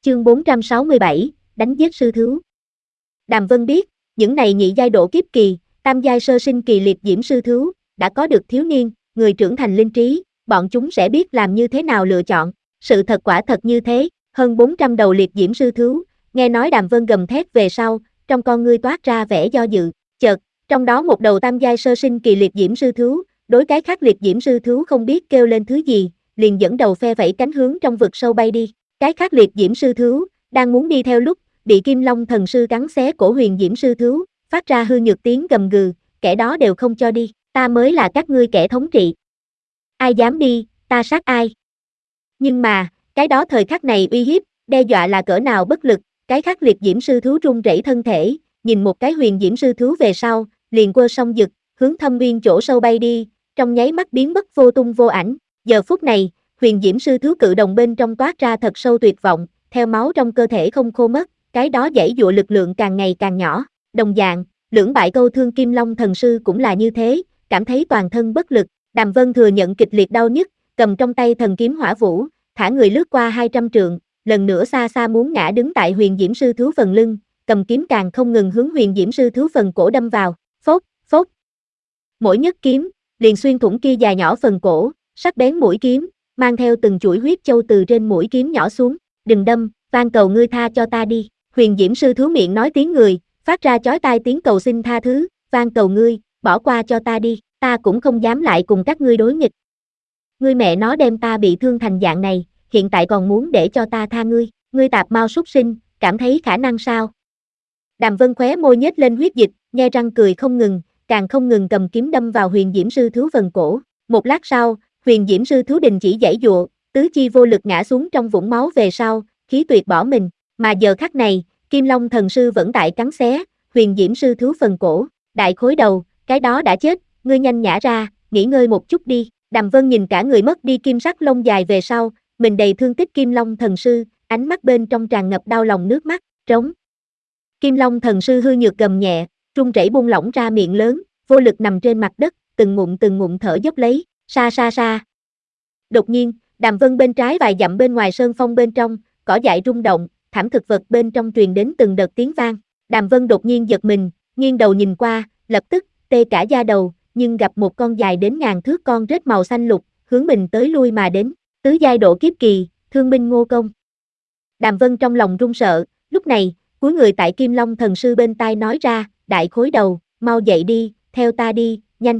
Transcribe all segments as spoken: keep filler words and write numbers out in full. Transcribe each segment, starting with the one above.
Chương bốn trăm sáu mươi bảy, đánh giết sư thú. Đàm Vân biết, những này nhị giai độ kiếp kỳ, tam giai sơ sinh kỳ liệt diễm sư thú, đã có được thiếu niên, người trưởng thành linh trí, bọn chúng sẽ biết làm như thế nào lựa chọn. Sự thật quả thật như thế, hơn bốn trăm đầu liệt diễm sư thú, nghe nói Đàm Vân gầm thét về sau, trong con ngươi toát ra vẻ do dự, chợt, trong đó một đầu tam giai sơ sinh kỳ liệt diễm sư thú, đối cái khác liệt diễm sư thú không biết kêu lên thứ gì, liền dẫn đầu phe vẫy cánh hướng trong vực sâu bay đi. Cái khác liệt diễm sư thú, đang muốn đi theo lúc, bị Kim Long thần sư cắn xé cổ huyền diễm sư thú, phát ra hư nhược tiếng gầm gừ, kẻ đó đều không cho đi, ta mới là các ngươi kẻ thống trị. Ai dám đi, ta sát ai. Nhưng mà, cái đó thời khắc này uy hiếp, đe dọa là cỡ nào bất lực, cái khác liệt diễm sư thú run rẩy thân thể, nhìn một cái huyền diễm sư thú về sau, liền quơ song dực, hướng thâm uyên chỗ sâu bay đi, trong nháy mắt biến mất vô tung vô ảnh. Giờ phút này, huyền diễm sư thú cự đồng bên trong toát ra thật sâu tuyệt vọng, theo máu trong cơ thể không khô mất, cái đó giãy giụa lực lượng càng ngày càng nhỏ. Đồng dạng, lưỡng bại câu thương Kim Long thần sư cũng là như thế, cảm thấy toàn thân bất lực. Đàm Vân thừa nhận kịch liệt đau nhức, cầm trong tay thần kiếm hỏa vũ, thả người lướt qua hai trăm trượng, lần nữa xa xa muốn ngã đứng tại huyền diễm sư thú phần lưng, cầm kiếm càng không ngừng hướng huyền diễm sư thú phần cổ đâm vào, phốt, phốt. Mỗi nhất kiếm, liền xuyên thủng kia dài nhỏ phần cổ, sắc bén mũi kiếm, mang theo từng chuỗi huyết châu từ trên mũi kiếm nhỏ xuống, đừng đâm, van cầu ngươi tha cho ta đi. Huyền diễm sư thú miệng nói tiếng người, phát ra chói tai tiếng cầu xin tha thứ, van cầu ngươi, bỏ qua cho ta đi, ta cũng không dám lại cùng các ngươi đối nghịch. Ngươi mẹ nó đem ta bị thương thành dạng này, hiện tại còn muốn để cho ta tha ngươi, ngươi tạp mau súc sinh, cảm thấy khả năng sao? Đàm Vân khóe môi nhếch lên huyết dịch, nhe răng cười không ngừng, càng không ngừng cầm kiếm đâm vào huyền diễm sư thú phần cổ. Một lát sau, huyền diễm sư thú đình chỉ giãy giụa, tứ chi vô lực ngã xuống trong vũng máu về sau, khí tuyệt bỏ mình. Mà giờ khắc này, Kim Long thần sư vẫn tại cắn xé huyền diễm sư thú phần cổ. Đại khối đầu, cái đó đã chết, ngươi nhanh nhả ra, nghỉ ngơi một chút đi. Đàm Vân nhìn cả người mất đi kim sắc lông dài về sau, mình đầy thương tích Kim Long thần sư, ánh mắt bên trong tràn ngập đau lòng nước mắt, trống. Kim Long thần sư hư nhược gầm nhẹ, run rẩy buông lỏng ra miệng lớn, vô lực nằm trên mặt đất, từng ngụm từng ngụm thở dốc lấy, sa sa sa. Đột nhiên, Đàm Vân bên trái vài dặm bên ngoài sơn phong bên trong, cỏ dại rung động, thảm thực vật bên trong truyền đến từng đợt tiếng vang. Đàm Vân đột nhiên giật mình, nghiêng đầu nhìn qua, lập tức tê cả da đầu, nhưng gặp một con dài đến ngàn thước con rết màu xanh lục, hướng mình tới lui mà đến, tứ giai độ kiếp kỳ, Thương Minh Ngô Công. Đàm Vân trong lòng run sợ, lúc này, cúi người tại Kim Long thần sư bên tai nói ra, đại khối đầu, mau dậy đi, theo ta đi, nhanh.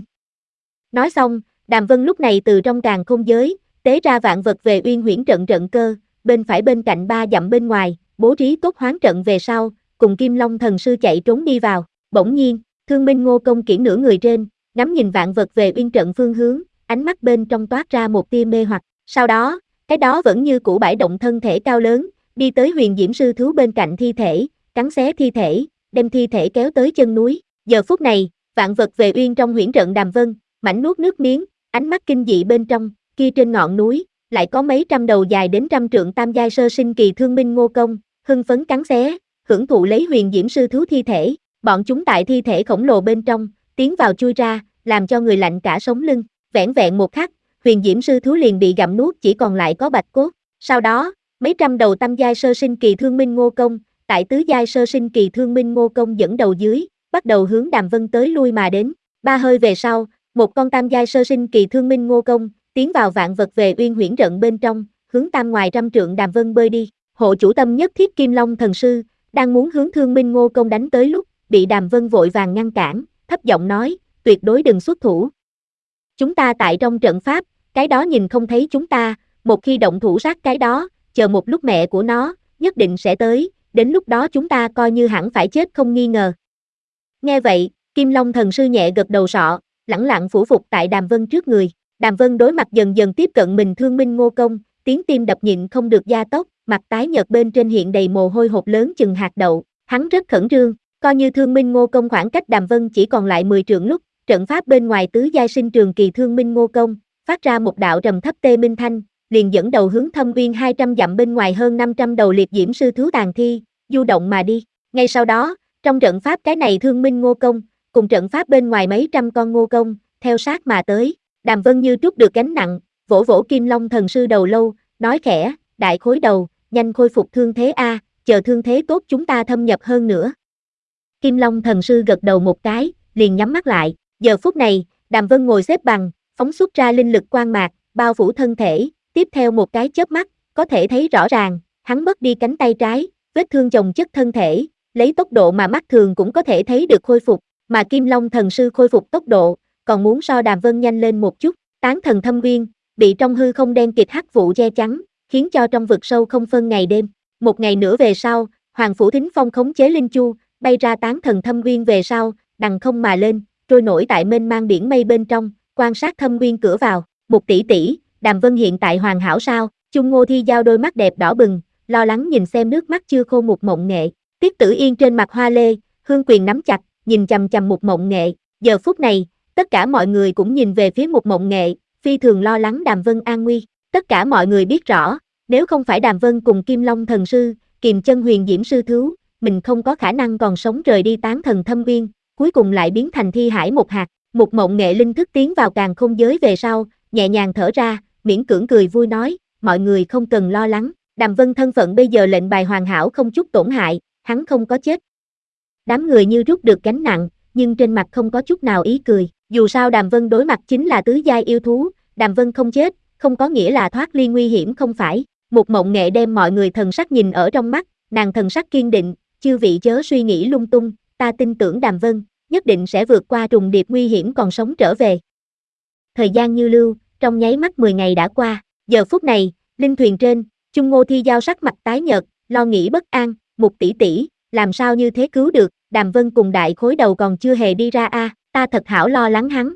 Nói xong, Đàm Vân lúc này từ trong càn khôn giới, tế ra vạn vật về uyên huyễn trận trận cơ, bên phải bên cạnh ba dặm bên ngoài, bố trí tốt hoán trận về sau, cùng Kim Long thần sư chạy trốn đi vào. Bỗng nhiên, Thương Minh Ngô Công kiển nửa người trên, ngắm nhìn vạn vật về uyên trận phương hướng, ánh mắt bên trong toát ra một tia mê hoặc. Sau đó, cái đó vẫn như cũ bãi động thân thể cao lớn, đi tới huyền diễm sư thú bên cạnh thi thể, cắn xé thi thể, đem thi thể kéo tới chân núi. Giờ phút này, vạn vật về uyên trong huyễn trận Đàm Vân, mảnh nuốt nước miếng, ánh mắt kinh dị bên trong, kia trên ngọn núi, lại có mấy trăm đầu dài đến trăm trượng tam giai sơ sinh kỳ Thương Minh Ngô Công, hưng phấn cắn xé, hưởng thụ lấy huyền diễm sư thú thi thể, bọn chúng tại thi thể khổng lồ bên trong, tiến vào chui ra, làm cho người lạnh cả sống lưng. Vẻn vẹn một khắc, huyền diễm sư thú liền bị gặm nuốt, chỉ còn lại có bạch cốt. Sau đó, mấy trăm đầu tam giai sơ sinh kỳ Thương Minh Ngô Công, tại tứ giai sơ sinh kỳ Thương Minh Ngô Công dẫn đầu dưới, bắt đầu hướng Đàm Vân tới lui mà đến. Ba hơi về sau, một con tam giai sơ sinh kỳ Thương Minh Ngô Công, tiến vào vạn vật về uyên huyễn trận bên trong, hướng tam ngoài trăm trượng Đàm Vân bơi đi. Hộ chủ tâm nhất thiết Kim Long thần sư, đang muốn hướng Thương Minh Ngô Công đánh tới lúc, bị Đàm Vân vội vàng ngăn cản, thấp giọng nói, tuyệt đối đừng xuất thủ. Chúng ta tại trong trận pháp, cái đó nhìn không thấy chúng ta, một khi động thủ sát cái đó, chờ một lúc mẹ của nó, nhất định sẽ tới, đến lúc đó chúng ta coi như hẳn phải chết không nghi ngờ. Nghe vậy, Kim Long thần sư nhẹ gật đầu sọ, lẳng lặng phủ phục tại Đàm Vân trước người. Đàm Vân đối mặt dần dần tiếp cận mình Thương Minh Ngô Công, tiếng tim đập nhịn không được gia tốc, mặt tái nhợt bên trên hiện đầy mồ hôi hột lớn chừng hạt đậu, hắn rất khẩn trương, coi như Thương Minh Ngô Công khoảng cách Đàm Vân chỉ còn lại mười trượng lúc, trận pháp bên ngoài tứ giai sinh trường kỳ Thương Minh Ngô Công, phát ra một đạo trầm thấp tê minh thanh, liền dẫn đầu hướng thâm uyên hai trăm dặm bên ngoài hơn năm trăm đầu liệt diễm sư thú tàn thi, du động mà đi. Ngay sau đó, trong trận pháp cái này Thương Minh Ngô Công, cùng trận pháp bên ngoài mấy trăm con Ngô Công, theo sát mà tới. Đàm Vân như trút được gánh nặng, vỗ vỗ Kim Long thần sư đầu lâu, nói khẽ, đại khối đầu, nhanh khôi phục thương thế a, chờ thương thế tốt chúng ta thâm nhập hơn nữa. Kim Long thần sư gật đầu một cái, liền nhắm mắt lại, giờ phút này, Đàm Vân ngồi xếp bằng, phóng xuất ra linh lực quang mạc, bao phủ thân thể, tiếp theo một cái chớp mắt, có thể thấy rõ ràng, hắn mất đi cánh tay trái, vết thương chồng chất thân thể, lấy tốc độ mà mắt thường cũng có thể thấy được khôi phục, mà Kim Long thần sư khôi phục tốc độ, còn muốn so Đàm Vân nhanh lên một chút, tán thần thâm uyên, bị trong hư không đen kịt hắc vụ che chắn, khiến cho trong vực sâu không phân ngày đêm. Một ngày nữa về sau, Hoàng Phủ Thính Phong khống chế linh chu, bay ra tán thần thâm uyên về sau, đằng không mà lên, trôi nổi tại mênh mang biển mây bên trong, quan sát thâm uyên cửa vào. Một tỷ tỷ, Đàm Vân hiện tại hoàn hảo sao? Chung Ngô Thi Giao đôi mắt đẹp đỏ bừng, lo lắng nhìn xem nước mắt chưa khô Mục Mộng Nghệ. Tiết Tử Yên trên mặt hoa lê, hương quyền nắm chặt, nhìn chằm chằm Mục Mộng Nghệ. Giờ phút này, tất cả mọi người cũng nhìn về phía Mục Mộng Nghệ, phi thường lo lắng Đàm Vân an nguy. Tất cả mọi người biết rõ, nếu không phải Đàm Vân cùng Kim Long thần sư, Kiềm Chân Huyền Diễm sư thú, mình không có khả năng còn sống rời đi tán thần thâm uyên, cuối cùng lại biến thành thi hải một hạt. Mục Mộng Nghệ linh thức tiến vào càn không giới về sau, nhẹ nhàng thở ra, miễn cưỡng cười vui nói, mọi người không cần lo lắng, Đàm Vân thân phận bây giờ lệnh bài hoàn hảo không chút tổn hại, hắn không có chết. Đám người như rút được gánh nặng, nhưng trên mặt không có chút nào ý cười, dù sao Đàm Vân đối mặt chính là tứ giai yêu thú, Đàm Vân không chết, không có nghĩa là thoát ly nguy hiểm không phải. Mục Mộng Nghệ đem mọi người thần sắc nhìn ở trong mắt, nàng thần sắc kiên định, chư vị chớ suy nghĩ lung tung, ta tin tưởng Đàm Vân, nhất định sẽ vượt qua trùng điệp nguy hiểm còn sống trở về. Thời gian như lưu, trong nháy mắt mười ngày đã qua, giờ phút này, linh thuyền trên, Chung Ngô Thi Giao sắc mặt tái nhợt, lo nghĩ bất an, Mục tỷ tỷ, làm sao như thế cứu được, Đàm Vân cùng đại khối đầu còn chưa hề đi ra a, à, ta thật hảo lo lắng hắn.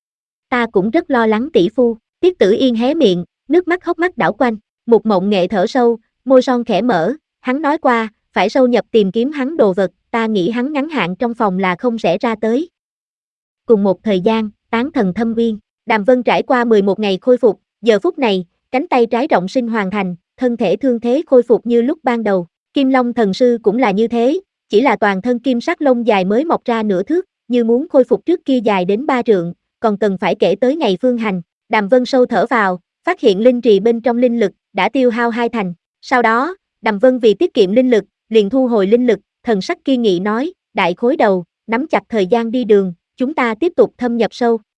Ta cũng rất lo lắng tỷ phu, Tiết Tử Yên hé miệng, nước mắt hốc mắt đảo quanh, Mục Mộng Nghệ thở sâu, môi son khẽ mở, hắn nói qua, phải sâu nhập tìm kiếm hắn đồ vật, ta nghĩ hắn ngắn hạn trong phòng là không sẽ ra tới. Cùng một thời gian, tán thần thâm uyên, Đàm Vân trải qua mười một ngày khôi phục, giờ phút này, cánh tay trái rộng sinh hoàn thành, thân thể thương thế khôi phục như lúc ban đầu. Kim Long thần sư cũng là như thế, chỉ là toàn thân kim sắc lông dài mới mọc ra nửa thước, như muốn khôi phục trước kia dài đến ba trượng, còn cần phải kể tới ngày phương hành. Đàm Vân sâu thở vào, phát hiện linh trì bên trong linh lực đã tiêu hao hai thành. Sau đó, Đàm Vân vì tiết kiệm linh lực, liền thu hồi linh lực, thần sắc kiên nghị nói, đại khối đầu, nắm chặt thời gian đi đường, chúng ta tiếp tục thâm nhập sâu.